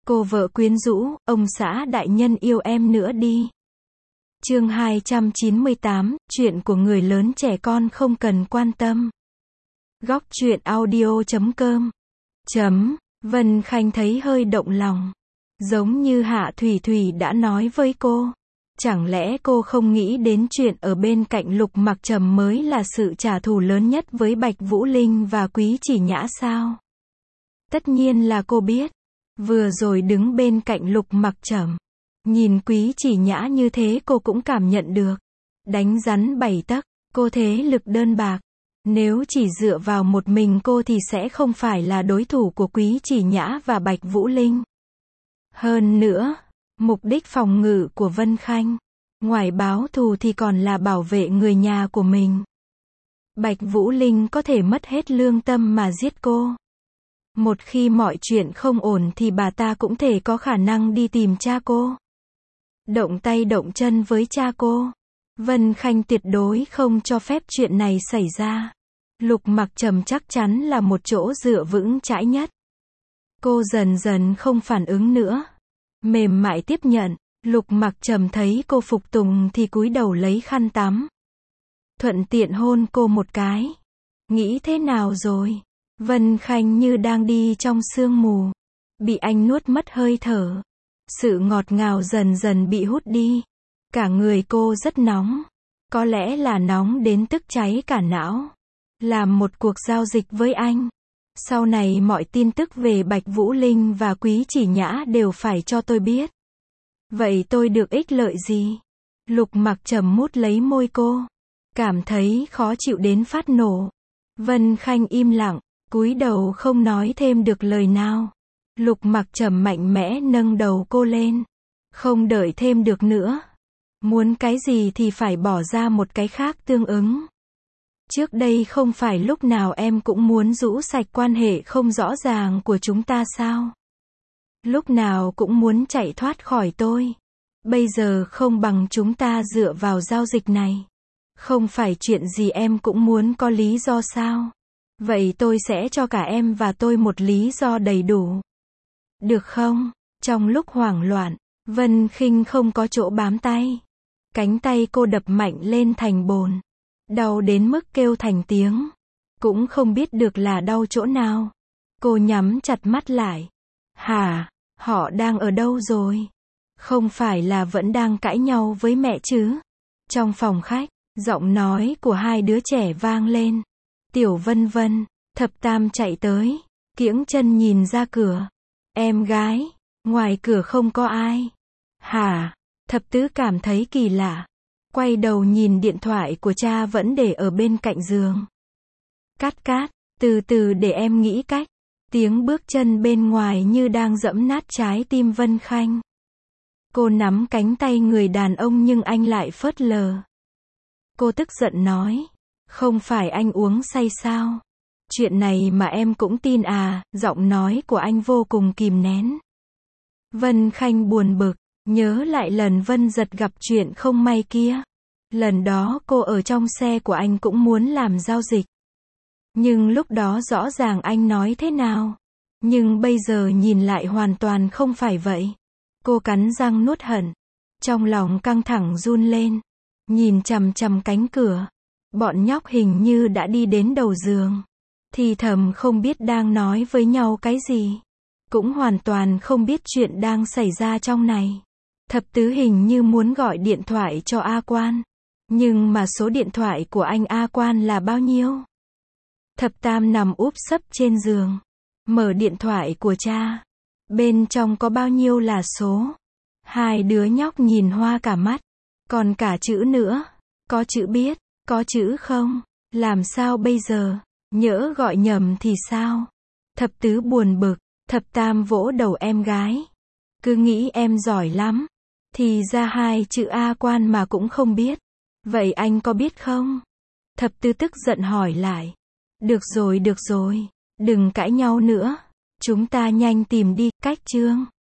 Cô vợ quyến rũ, ông xã đại nhân yêu em nữa đi. Chương 298, chuyện của người lớn trẻ con không cần quan tâm. Góc truyện audio.com. Vân Khanh thấy hơi động lòng. Giống như Hạ Thủy Thủy đã nói với cô. Chẳng lẽ cô không nghĩ đến chuyện ở bên cạnh Lục Mặc Trầm mới là sự trả thù lớn nhất với Bạch Vũ Linh và Quý Chỉ Nhã sao? Tất nhiên là cô biết. Vừa rồi đứng bên cạnh Lục Mặc Trầm, nhìn Quý Chỉ Nhã như thế cô cũng cảm nhận được. Đánh rắn 7 tấc, cô thế lực đơn bạc. Nếu chỉ dựa vào một mình cô thì sẽ không phải là đối thủ của Quý Chỉ Nhã và Bạch Vũ Linh. Hơn nữa, mục đích phòng ngự của Vân Khanh, ngoài báo thù thì còn là bảo vệ người nhà của mình. Bạch Vũ Linh có thể mất hết lương tâm mà giết cô. Một khi mọi chuyện không ổn thì bà ta cũng thể có khả năng đi tìm cha cô. Động tay động chân với cha cô. Vân Khanh tuyệt đối không cho phép chuyện này xảy ra. Lục Mặc Trầm chắc chắn là một chỗ dựa vững chãi nhất. Cô dần dần không phản ứng nữa. Mềm mại tiếp nhận. Lục Mặc Trầm thấy cô phục tùng thì cúi đầu lấy khăn tắm. Thuận tiện hôn cô một cái. Nghĩ thế nào rồi? Vân Khanh như đang đi trong sương mù. Bị anh nuốt mất hơi thở. Sự ngọt ngào dần dần bị hút đi. Cả người cô rất nóng. Có lẽ là nóng đến tức cháy cả não. Làm một cuộc giao dịch với anh. Sau này mọi tin tức về Bạch Vũ Linh và Quý Chỉ Nhã đều phải cho tôi biết. Vậy tôi được ích lợi gì? Lục Mặc Trầm mút lấy môi cô. Cảm thấy khó chịu đến phát nổ. Vân Khanh im lặng, cúi đầu không nói thêm được lời nào. Lục Mặc Trầm mạnh mẽ nâng đầu cô lên. Không đợi thêm được nữa. Muốn cái gì thì phải bỏ ra một cái khác tương ứng. Trước đây không phải lúc nào em cũng muốn rũ sạch quan hệ không rõ ràng của chúng ta sao? Lúc nào cũng muốn chạy thoát khỏi tôi. Bây giờ không bằng chúng ta dựa vào giao dịch này. Không phải chuyện gì em cũng muốn có lý do sao? Vậy tôi sẽ cho cả em và tôi một lý do đầy đủ. Được không? Trong lúc hoảng loạn, Vân Khinh không có chỗ bám tay. Cánh tay cô đập mạnh lên thành bồn. Đau đến mức kêu thành tiếng. Cũng không biết được là đau chỗ nào. Cô nhắm chặt mắt lại. Hả? Họ đang ở đâu rồi? Không phải là vẫn đang cãi nhau với mẹ chứ? Trong phòng khách, giọng nói của hai đứa trẻ vang lên. Tiểu Vân Vân, Thập Tam chạy tới, kiễng chân nhìn ra cửa. Em gái, ngoài cửa không có ai. Hả? Thập Tứ cảm thấy kỳ lạ. Quay đầu nhìn điện thoại của cha vẫn để ở bên cạnh giường. Cát cát, từ từ để em nghĩ cách. Tiếng bước chân bên ngoài như đang giẫm nát trái tim Vân Khanh. Cô nắm cánh tay người đàn ông nhưng anh lại phớt lờ. Cô tức giận nói. Không phải anh uống say sao? Chuyện này mà em cũng tin à? Giọng nói của anh vô cùng kìm nén. Vân Khanh buồn bực. Nhớ lại lần Vân Giật gặp chuyện không may kia. Lần đó cô ở trong xe của anh cũng muốn làm giao dịch. Nhưng lúc đó rõ ràng anh nói thế nào. Nhưng bây giờ nhìn lại hoàn toàn không phải vậy. Cô cắn răng nuốt hận. Trong lòng căng thẳng run lên. Nhìn chằm chằm cánh cửa. Bọn nhóc hình như đã đi đến đầu giường. Thì thầm không biết đang nói với nhau cái gì. Cũng hoàn toàn không biết chuyện đang xảy ra trong này. Thập Tứ hình như muốn gọi điện thoại cho A Quan. Nhưng mà số điện thoại của anh A Quan là bao nhiêu? Thập Tam nằm úp sấp trên giường. Mở điện thoại của cha. Bên trong có bao nhiêu là số? Hai đứa nhóc nhìn hoa cả mắt. Còn cả chữ nữa. Có chữ biết, có chữ không? Làm sao bây giờ? Nhỡ gọi nhầm thì sao? Thập Tứ buồn bực. Thập Tam vỗ đầu em gái. Cứ nghĩ em giỏi lắm. Thì ra hai chữ A Quan mà cũng không biết. Vậy anh có biết không? Thập Tứ tức giận hỏi lại. Được rồi, đừng cãi nhau nữa. Chúng ta nhanh tìm đi, cách chương.